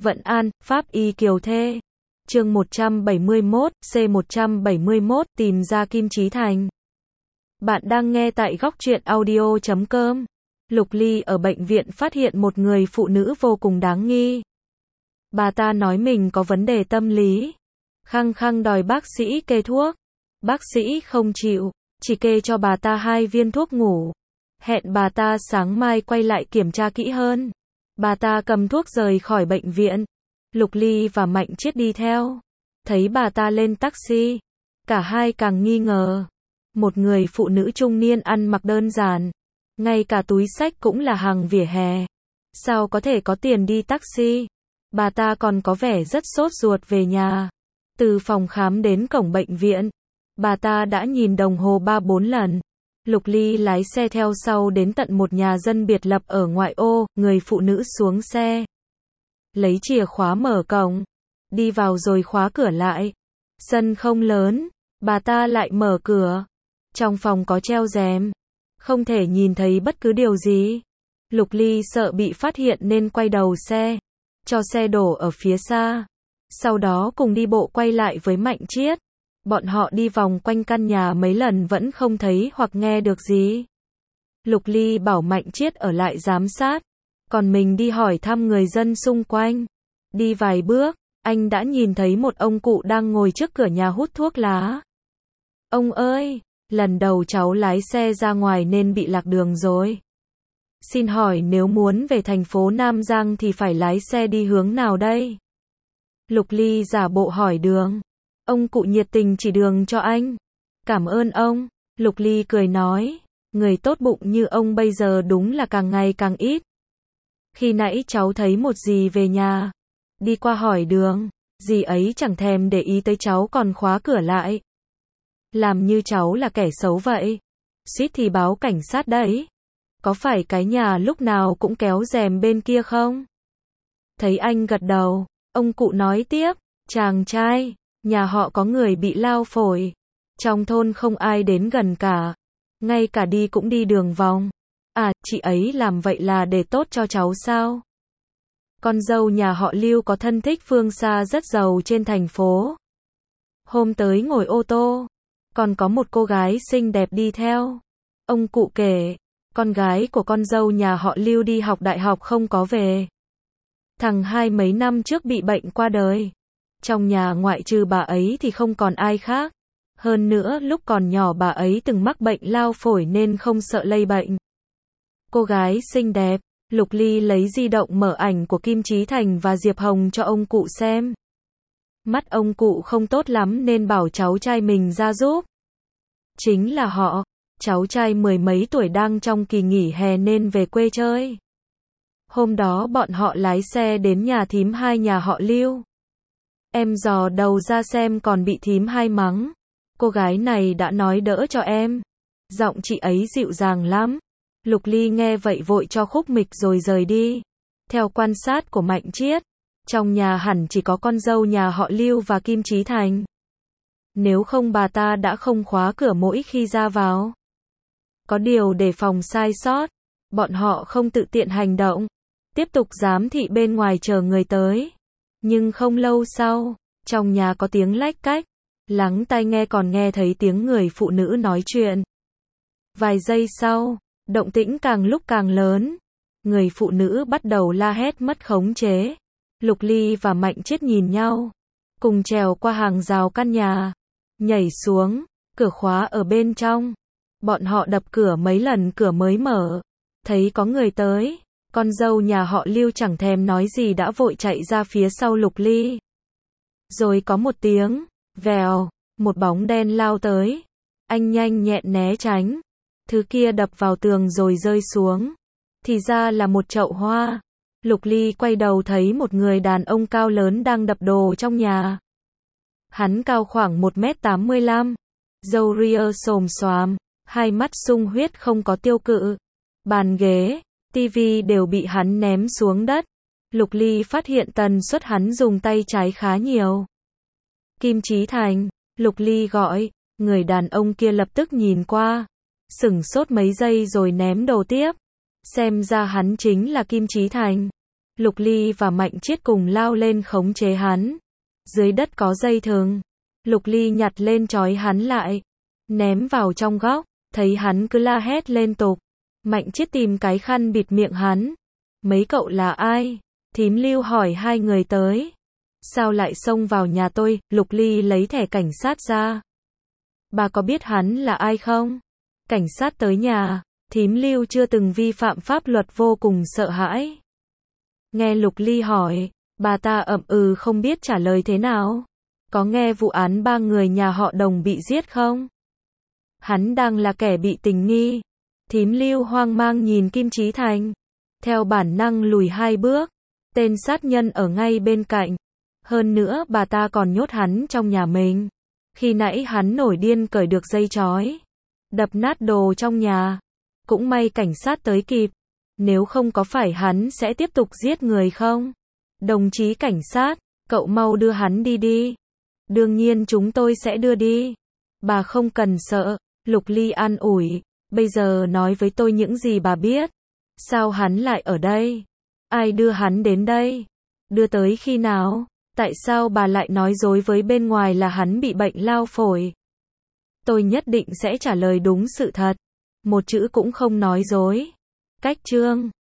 Vận An, Pháp Y Kiều Thê. Chương 171, C171, tìm ra Kim Chí Thành. Bạn đang nghe tại góc truyện audio.com. Lục Ly ở bệnh viện phát hiện một người phụ nữ vô cùng đáng nghi. Bà ta nói mình có vấn đề tâm lý. Khăng khăng đòi bác sĩ kê thuốc. Bác sĩ không chịu, chỉ kê cho bà ta 2 viên thuốc ngủ. Hẹn bà ta sáng mai quay lại kiểm tra kỹ hơn. Bà ta cầm thuốc rời khỏi bệnh viện. Lục Ly và Mạnh Chiết đi theo. Thấy bà ta lên taxi. Cả hai càng nghi ngờ. Một người phụ nữ trung niên ăn mặc đơn giản. Ngay cả túi xách cũng là hàng vỉa hè. Sao có thể có tiền đi taxi? Bà ta còn có vẻ rất sốt ruột về nhà. Từ phòng khám đến cổng bệnh viện. Bà ta đã nhìn đồng hồ 3-4 lần. Lục Ly lái xe theo sau đến tận một nhà dân biệt lập ở ngoại ô, người phụ nữ xuống xe. Lấy chìa khóa mở cổng. Đi vào rồi khóa cửa lại. Sân không lớn, bà ta lại mở cửa. Trong phòng có treo rèm. Không thể nhìn thấy bất cứ điều gì. Lục Ly sợ bị phát hiện nên quay đầu xe. Cho xe đổ ở phía xa. Sau đó cùng đi bộ quay lại với Mạnh Chiết. Bọn họ đi vòng quanh căn nhà mấy lần vẫn không thấy hoặc nghe được gì. Lục Ly bảo Mạnh Chiết ở lại giám sát. Còn mình đi hỏi thăm người dân xung quanh. Đi vài bước, anh đã nhìn thấy một ông cụ đang ngồi trước cửa nhà hút thuốc lá. Ông ơi, lần đầu cháu lái xe ra ngoài nên bị lạc đường rồi. Xin hỏi nếu muốn về thành phố Nam Giang thì phải lái xe đi hướng nào đây? Lục Ly giả bộ hỏi đường. Ông cụ nhiệt tình chỉ đường cho anh. Cảm ơn ông. Lục Ly cười nói. Người tốt bụng như ông bây giờ đúng là càng ngày càng ít. Khi nãy cháu thấy một dì về nhà. Đi qua hỏi đường. Dì ấy chẳng thèm để ý tới cháu còn khóa cửa lại. Làm như cháu là kẻ xấu vậy. Suýt thì báo cảnh sát đấy. Có phải cái nhà lúc nào cũng kéo rèm bên kia không? Thấy anh gật đầu. Ông cụ nói tiếp. Chàng trai. Nhà họ có người bị lao phổi. Trong thôn không ai đến gần cả. Ngay cả đi cũng đi đường vòng. À, chị ấy làm vậy là để tốt cho cháu sao? Con dâu nhà họ Lưu có thân thích phương xa rất giàu trên thành phố. Hôm tới ngồi ô tô. Còn có một cô gái xinh đẹp đi theo. Ông cụ kể. Con gái của con dâu nhà họ Lưu đi học đại học không có về. Thằng hai mấy năm trước bị bệnh qua đời. Trong nhà ngoại trừ bà ấy thì không còn ai khác. Hơn nữa lúc còn nhỏ bà ấy từng mắc bệnh lao phổi nên không sợ lây bệnh. Cô gái xinh đẹp. Lục Ly lấy di động mở ảnh của Kim Chí Thành và Diệp Hồng cho ông cụ xem. Mắt ông cụ không tốt lắm nên bảo cháu trai mình ra giúp. Chính là họ. Cháu trai 10 mấy tuổi đang trong kỳ nghỉ hè nên về quê chơi. Hôm đó bọn họ lái xe đến nhà thím hai nhà họ Lưu. Em dò đầu ra xem còn bị thím hai mắng. Cô gái này đã nói đỡ cho em. Giọng chị ấy dịu dàng lắm. Lục Ly nghe vậy vội cho khúc mịch rồi rời đi. Theo quan sát của Mạnh Chiết, trong nhà hẳn chỉ có con dâu nhà họ Lưu và Kim Chí Thành. Nếu không bà ta đã không khóa cửa mỗi khi ra vào. Có điều để phòng sai sót, bọn họ không tự tiện hành động. Tiếp tục giám thị bên ngoài chờ người tới. Nhưng không lâu sau, trong nhà có tiếng lách cách. Lắng tai nghe còn nghe thấy tiếng người phụ nữ nói chuyện. Vài giây sau, động tĩnh càng lúc càng lớn. Người phụ nữ bắt đầu la hét mất khống chế. Lục Ly và Mạnh Chiết nhìn nhau. Cùng trèo qua hàng rào căn nhà. Nhảy xuống, cửa khóa ở bên trong. Bọn họ đập cửa mấy lần cửa mới mở. Thấy có người tới. Con dâu nhà họ Lưu chẳng thèm nói gì đã vội chạy ra phía sau Lục Ly. Rồi có một tiếng, vèo, một bóng đen lao tới. Anh nhanh nhẹn né tránh. Thứ kia đập vào tường rồi rơi xuống. Thì ra là một chậu hoa. Lục Ly quay đầu thấy một người đàn ông cao lớn đang đập đồ trong nhà. Hắn cao khoảng 1m85. Râu ria xồm xoàm. Hai mắt sung huyết không có tiêu cự. Bàn ghế, tivi đều bị hắn ném xuống đất. Lục Ly phát hiện tần suất hắn dùng tay trái khá nhiều. Kim Chí Thành, Lục Ly gọi. Người đàn ông kia lập tức nhìn qua. Sửng sốt mấy giây rồi ném đồ tiếp. Xem ra hắn chính là Kim Chí Thành. Lục Ly và Mạnh Chiết cùng lao lên khống chế hắn. Dưới đất có dây thừng. Lục Ly nhặt lên trói hắn lại. Ném vào trong góc. Thấy hắn cứ la hét liên tục. Mạnh Chiết tìm cái khăn bịt miệng hắn. Mấy cậu là ai? Thím Lưu hỏi hai người tới. Sao lại xông vào nhà tôi? Lục Ly lấy thẻ cảnh sát ra. Bà có biết hắn là ai không? Cảnh sát tới nhà. Thím Lưu chưa từng vi phạm pháp luật vô cùng sợ hãi. Nghe Lục Ly hỏi, bà ta ậm ừ không biết trả lời thế nào. Có nghe vụ án 3 người nhà họ Đồng bị giết không? Hắn đang là kẻ bị tình nghi. Thím Lưu hoang mang nhìn Kim Chí Thành. Theo bản năng lùi 2 bước. Tên sát nhân ở ngay bên cạnh. Hơn nữa bà ta còn nhốt hắn trong nhà mình. Khi nãy hắn nổi điên cởi được dây trói. Đập nát đồ trong nhà. Cũng may cảnh sát tới kịp. Nếu không có phải hắn sẽ tiếp tục giết người không? Đồng chí cảnh sát, cậu mau đưa hắn đi đi. Đương nhiên chúng tôi sẽ đưa đi. Bà không cần sợ. Lục Ly an ủi. Bây giờ nói với tôi những gì bà biết. Sao hắn lại ở đây? Ai đưa hắn đến đây? Đưa tới khi nào? Tại sao bà lại nói dối với bên ngoài là hắn bị bệnh lao phổi? Tôi nhất định sẽ trả lời đúng sự thật. Một chữ cũng không nói dối. Cách chương